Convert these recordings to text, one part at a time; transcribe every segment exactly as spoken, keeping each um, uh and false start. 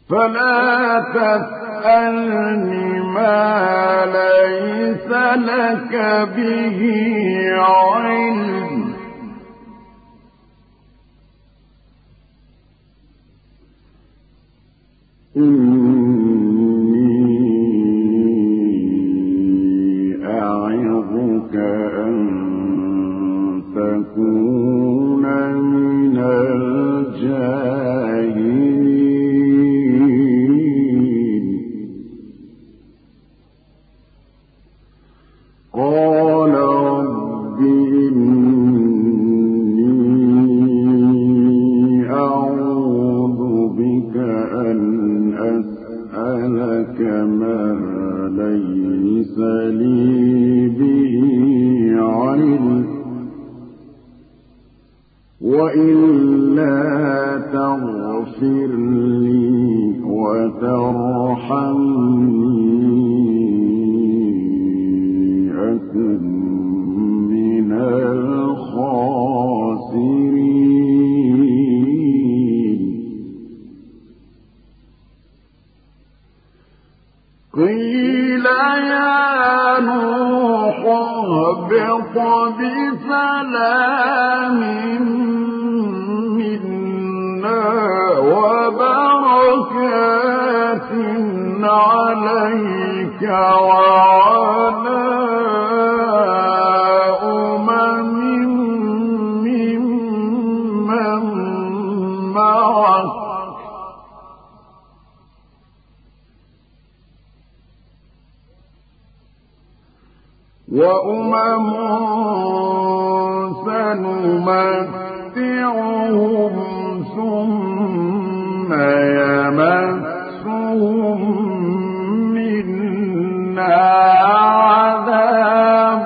فلا تسألني ما ليس لك به علم إني أعظك أن تكون من الجاهلين. قال رب إني أعوذ بك أن أسألك ما ليس لي به علم وإلا تغفر لي وترحمني أكن من الخاسرين. قيل يا نوح اهبط بسلام منا وبركات عليك وعلى أمم ممن معك وأمم سنمتعهم ثم يمسهم منا عذاب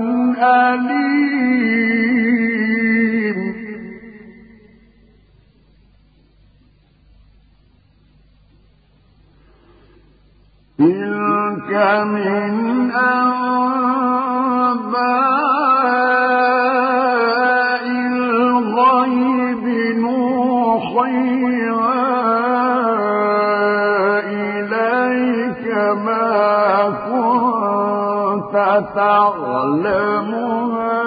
أليم. تلك من أنباء الغيب نوحيها إليك ما كنت تعلمها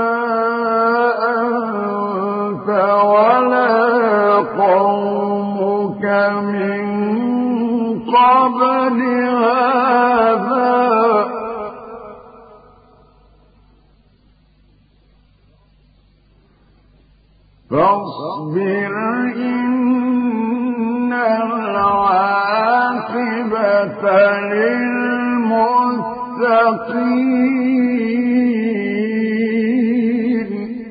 أنت ولا قومك من قبل هذا فاصبر إن العاقبة للمتقين.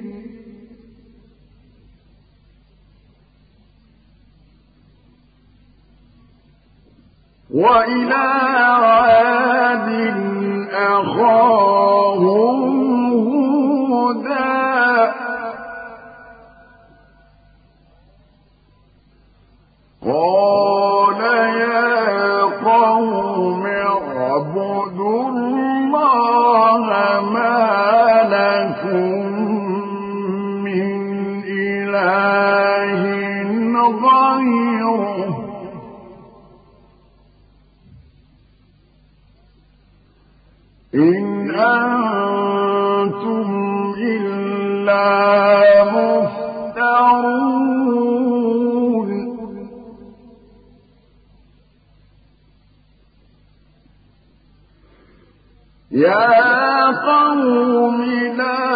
وإلى عاد أخاهم هودا قال يا قوم اعبدوا الله ما لكم من إله غيره إن أنتم إلا مفترون. يا قوم لا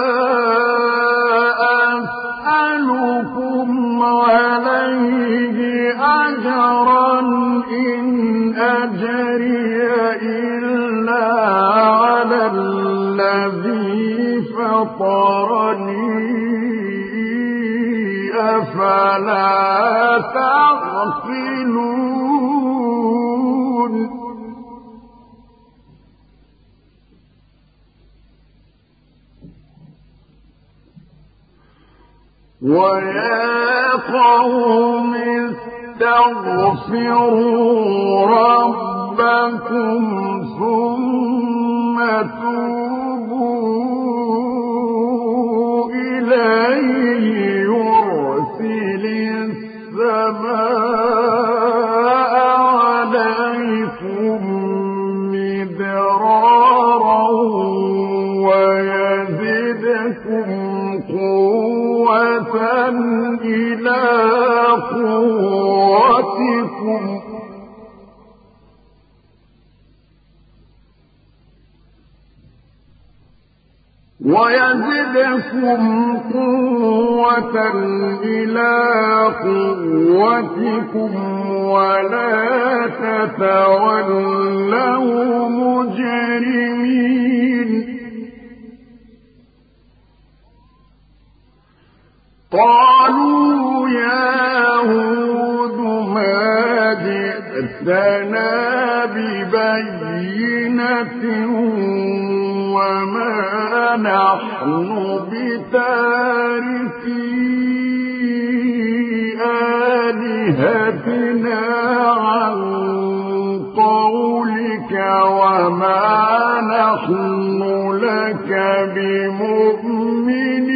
أسألكم عليه أجرا إن أجري إلا على الذي فطرني أفلا تعقلون. ويا قوم استغفروا ربكم ثم توبوا إليه يرسل السماء ويزدكم قوة إلى قوتكم ولا تتولوا مجرمين قالوا يا هود ما جئتنا ببينة وما نحن بتاركي آلهتنا عن قولك وما نحن لك بمؤمنين